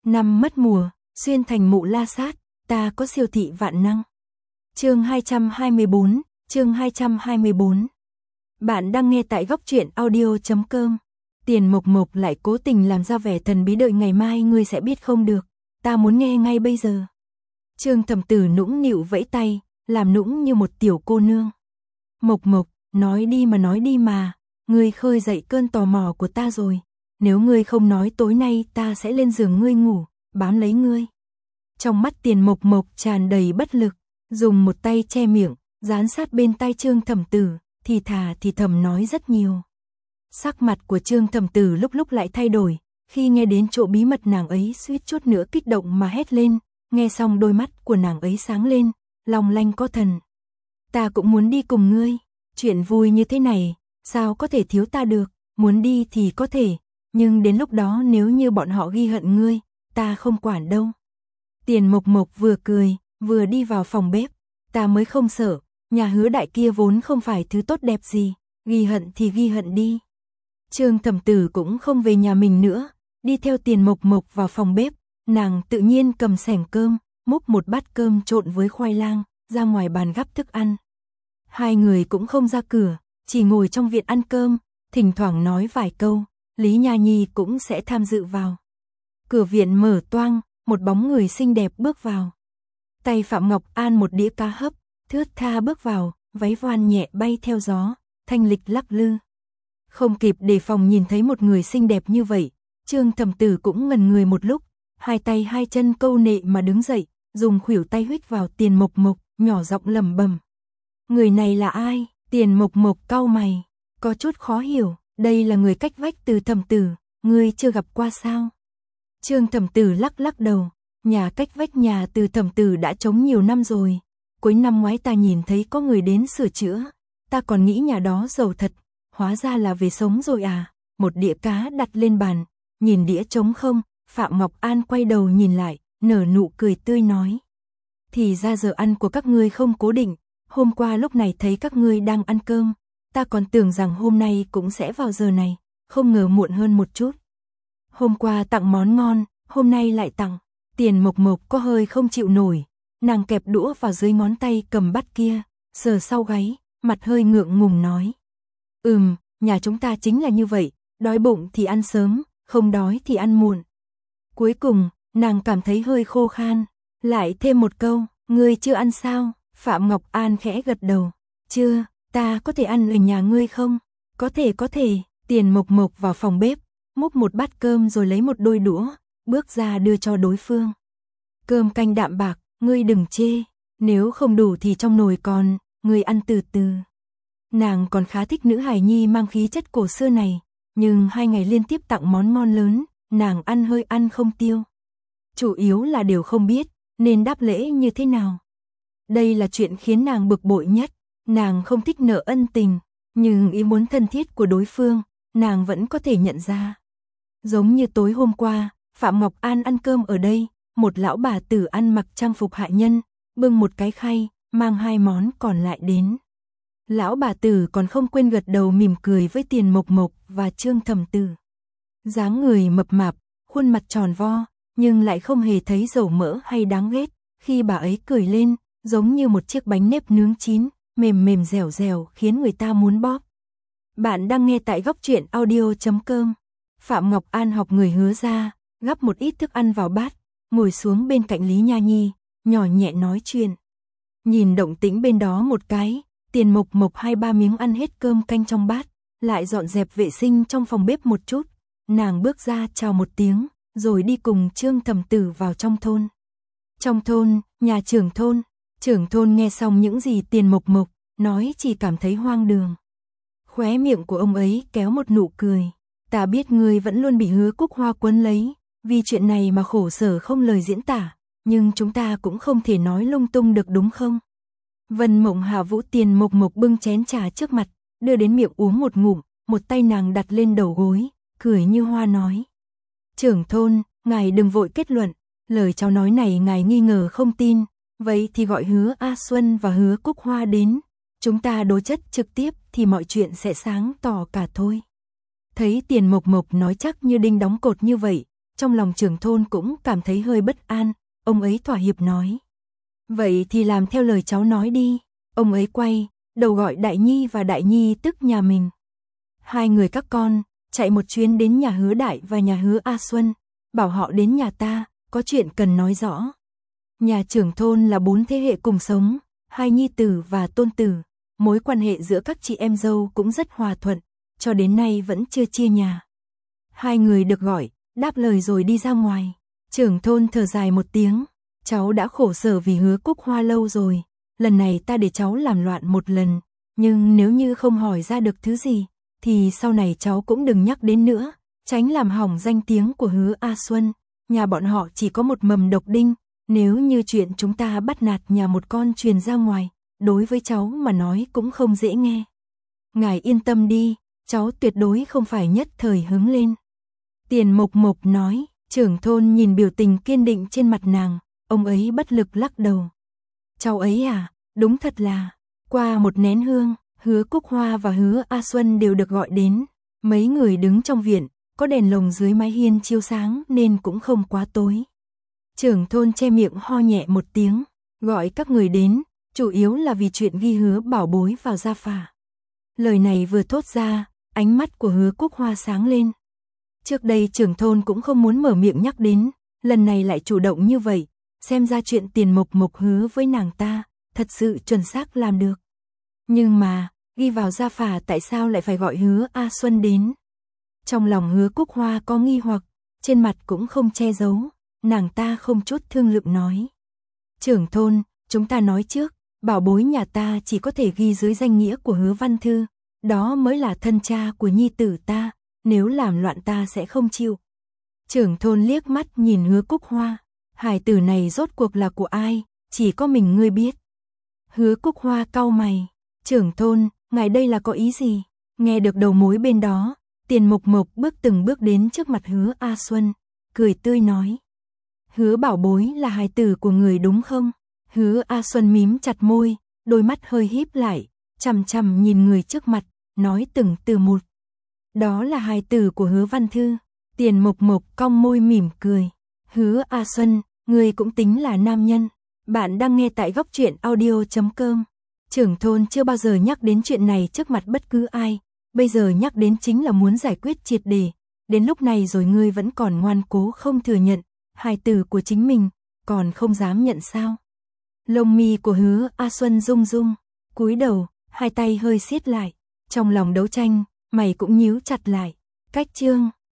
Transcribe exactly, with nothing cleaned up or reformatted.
Năm mất mùa, xuyên thành mụ la sát, ta có siêu thị vạn năng. Chương hai trăm hai mươi bốn, chương hai trăm hai mươi bốn. Bạn đang nghe tại góc truyện audio chấm com. Tiền Mộc Mộc lại cố tình làm ra vẻ thần bí, đợi ngày mai ngươi sẽ biết không được, ta muốn nghe ngay bây giờ. Trương Thẩm Tử nũng nịu vẫy tay, làm nũng như một tiểu cô nương. Mộc Mộc, nói đi mà nói đi mà, ngươi khơi dậy cơn tò mò của ta rồi. Nếu ngươi không nói tối nay ta sẽ lên giường ngươi ngủ, bám lấy ngươi. Trong mắt Tiền Mộc Mộc tràn đầy bất lực, dùng một tay che miệng, dán sát bên tai Trương Thẩm Tử, thì thà thì thầm nói rất nhiều. Sắc mặt của Trương Thẩm Tử lúc lúc lại thay đổi, khi nghe đến chỗ bí mật nàng ấy suýt chút nữa kích động mà hét lên, nghe xong đôi mắt của nàng ấy sáng lên, long lanh có thần. Ta cũng muốn đi cùng ngươi, chuyện vui như thế này, sao có thể thiếu ta được, muốn đi thì có thể, nhưng đến lúc đó nếu như bọn họ ghi hận ngươi, ta không quản đâu. Tiền Mộc Mộc vừa cười, vừa đi vào phòng bếp, ta mới không sợ, nhà Hứa đại kia vốn không phải thứ tốt đẹp gì, ghi hận thì ghi hận đi. Trương Thẩm Tử cũng không về nhà mình nữa, đi theo Tiền Mộc Mộc vào phòng bếp, nàng tự nhiên cầm xẻng cơm, múc một bát cơm trộn với khoai lang, ra ngoài bàn gắp thức ăn. Hai người cũng không ra cửa, chỉ ngồi trong viện ăn cơm, thỉnh thoảng nói vài câu, Lý Nha Nhi cũng sẽ tham dự vào. Cửa viện mở toang, một bóng người xinh đẹp bước vào. Tay Phạm Ngọc An một đĩa cá hấp, thướt tha bước vào, váy voan nhẹ bay theo gió, thanh lịch lắc lư. Không kịp đề phòng nhìn thấy một người xinh đẹp như vậy, Trương Thẩm Tử cũng ngẩn người một lúc, hai tay hai chân câu nệ mà đứng dậy, dùng khuỷu tay huých vào Tiền Mộc Mộc, nhỏ giọng lẩm bẩm. Người này là ai? Tiền Mộc Mộc cau mày, có chút khó hiểu, đây là người cách vách từ Thẩm Tử, ngươi chưa gặp qua sao? Trương Thẩm Tử lắc lắc đầu, nhà cách vách nhà từ Thẩm Tử đã trống nhiều năm rồi, cuối năm ngoái ta nhìn thấy có người đến sửa chữa, ta còn nghĩ nhà đó giàu thật, hóa ra là về sống rồi à. Một đĩa cá đặt lên bàn, nhìn đĩa trống không, Phạm Ngọc An quay đầu nhìn lại, nở nụ cười tươi nói. Thì ra giờ ăn của các ngươi không cố định, hôm qua lúc này thấy các ngươi đang ăn cơm, ta còn tưởng rằng hôm nay cũng sẽ vào giờ này, không ngờ muộn hơn một chút. Hôm qua tặng món ngon, hôm nay lại tặng. Tiền Mộc Mộc có hơi không chịu nổi, nàng kẹp đũa vào dưới ngón tay cầm bát kia, sờ sau gáy, mặt hơi ngượng ngùng nói. Ừm, nhà chúng ta chính là như vậy, đói bụng thì ăn sớm, không đói thì ăn muộn. Cuối cùng, nàng cảm thấy hơi khô khan, lại thêm một câu, ngươi chưa ăn sao? Phạm Ngọc An khẽ gật đầu, chưa, ta có thể ăn ở nhà ngươi không? Có thể có thể. Tiền Mộc Mộc vào phòng bếp, múc một bát cơm rồi lấy một đôi đũa, bước ra đưa cho đối phương. Cơm canh đạm bạc, ngươi đừng chê, nếu không đủ thì trong nồi còn, ngươi ăn từ từ. Nàng còn khá thích nữ hài nhi mang khí chất cổ xưa này, nhưng hai ngày liên tiếp tặng món ngon lớn, nàng ăn hơi ăn không tiêu. Chủ yếu là đều không biết, nên đáp lễ như thế nào. Đây là chuyện khiến nàng bực bội nhất, nàng không thích nợ ân tình, nhưng ý muốn thân thiết của đối phương, nàng vẫn có thể nhận ra. Giống như tối hôm qua, Phạm Ngọc An ăn cơm ở đây, một lão bà tử ăn mặc trang phục hạ nhân, bưng một cái khay, mang hai món còn lại đến. Lão bà tử còn không quên gật đầu mỉm cười với Tiền Mộc Mộc và Trương Thẩm Tử. Dáng người mập mạp, khuôn mặt tròn vo, nhưng lại không hề thấy dầu mỡ hay đáng ghét, khi bà ấy cười lên, giống như một chiếc bánh nếp nướng chín, mềm mềm dẻo dẻo khiến người ta muốn bóp. Bạn đang nghe tại góc truyện audio chấm com. Phạm Ngọc An học người Hứa ra, gắp một ít thức ăn vào bát, ngồi xuống bên cạnh Lý Nha Nhi, nhỏ nhẹ nói chuyện. Nhìn động tĩnh bên đó một cái, Tiền Mộc Mộc hai ba miếng ăn hết cơm canh trong bát, lại dọn dẹp vệ sinh trong phòng bếp một chút, nàng bước ra chào một tiếng, rồi đi cùng Trương Thẩm Tử vào trong thôn. Trong thôn, nhà trưởng thôn, trưởng thôn nghe xong những gì Tiền Mộc Mộc nói chỉ cảm thấy hoang đường. Khóe miệng của ông ấy kéo một nụ cười, ta biết ngươi vẫn luôn bị Hứa Cúc Hoa quấn lấy, vì chuyện này mà khổ sở không lời diễn tả, nhưng chúng ta cũng không thể nói lung tung được đúng không? Vân Mộng Hạ Vũ. Tiền Mộc Mộc bưng chén trà trước mặt, đưa đến miệng uống một ngụm, một tay nàng đặt lên đầu gối, cười như hoa nói. Trưởng thôn, ngài đừng vội kết luận, lời cháu nói này ngài nghi ngờ không tin, vậy thì gọi Hứa A Xuân và Hứa Cúc Hoa đến, chúng ta đối chất trực tiếp thì mọi chuyện sẽ sáng tỏ cả thôi. Thấy Tiền Mộc Mộc nói chắc như đinh đóng cột như vậy, trong lòng trưởng thôn cũng cảm thấy hơi bất an, ông ấy thỏa hiệp nói. Vậy thì làm theo lời cháu nói đi, ông ấy quay, đầu gọi Đại Nhi và Đại Nhi tức nhà mình. Hai người các con, chạy một chuyến đến nhà Hứa Đại và nhà Hứa A Xuân, bảo họ đến nhà ta, có chuyện cần nói rõ. Nhà trưởng thôn là bốn thế hệ cùng sống, hai nhi tử và tôn tử, mối quan hệ giữa các chị em dâu cũng rất hòa thuận, cho đến nay vẫn chưa chia nhà. Hai người được gọi, đáp lời rồi đi ra ngoài. Trưởng thôn thở dài một tiếng, cháu đã khổ sở vì Hứa Cúc Hoa lâu rồi, lần này ta để cháu làm loạn một lần, nhưng nếu như không hỏi ra được thứ gì, thì sau này cháu cũng đừng nhắc đến nữa, tránh làm hỏng danh tiếng của Hứa A Xuân. Nhà bọn họ chỉ có một mầm độc đinh, nếu như chuyện chúng ta bắt nạt nhà một con truyền ra ngoài, đối với cháu mà nói cũng không dễ nghe. Ngài yên tâm đi, cháu tuyệt đối không phải nhất thời hứng lên. Tiền Mộc Mộc nói, trưởng thôn nhìn biểu tình kiên định trên mặt nàng, ông ấy bất lực lắc đầu. Cháu ấy à, đúng thật là, qua một nén hương, Hứa Cúc Hoa và Hứa A Xuân đều được gọi đến. Mấy người đứng trong viện, có đèn lồng dưới mái hiên chiếu sáng nên cũng không quá tối. Trưởng thôn che miệng ho nhẹ một tiếng, gọi các người đến, chủ yếu là vì chuyện ghi Hứa Bảo Bối vào gia phả. Lời này vừa thốt ra, ánh mắt của Hứa Cúc Hoa sáng lên. Trước đây trưởng thôn cũng không muốn mở miệng nhắc đến, lần này lại chủ động như vậy, xem ra chuyện Tiền Mộc Mộc hứa với nàng ta, thật sự chuẩn xác làm được. Nhưng mà, ghi vào gia phả tại sao lại phải gọi Hứa A Xuân đến? Trong lòng Hứa Cúc Hoa có nghi hoặc, trên mặt cũng không che giấu, nàng ta không chút thương lượng nói. Trưởng thôn, chúng ta nói trước, bảo bối nhà ta chỉ có thể ghi dưới danh nghĩa của Hứa Văn Thư, đó mới là thân cha của nhi tử ta, nếu làm loạn ta sẽ không chịu. Trưởng thôn liếc mắt nhìn Hứa Cúc Hoa, hài tử này rốt cuộc là của ai, chỉ có mình ngươi biết. Hứa Cúc Hoa cau mày, trưởng thôn, ngài đây là có ý gì? Nghe được đầu mối bên đó, Tiền Mộc Mộc bước từng bước đến trước mặt Hứa A Xuân, cười tươi nói. Hứa Bảo Bối là hài tử của người đúng không? Hứa A Xuân mím chặt môi, đôi mắt hơi híp lại, chằm chằm nhìn người trước mặt, nói từng từ một. Đó là hài tử của Hứa Văn Thư. Tiền Mộc Mộc cong môi mỉm cười. Hứa A Xuân, người cũng tính là nam nhân. Bạn đang nghe tại góc truyện audio chấm com. Trưởng thôn chưa bao giờ nhắc đến chuyện này trước mặt bất cứ ai, bây giờ nhắc đến chính là muốn giải quyết triệt để. Đến lúc này rồi ngươi vẫn còn ngoan cố không thừa nhận, hài tử của chính mình, còn không dám nhận sao? Lông mi của Hứa A Xuân rung rung, cúi đầu, hai tay hơi siết lại, trong lòng đấu tranh, mày cũng nhíu chặt lại. Cách chương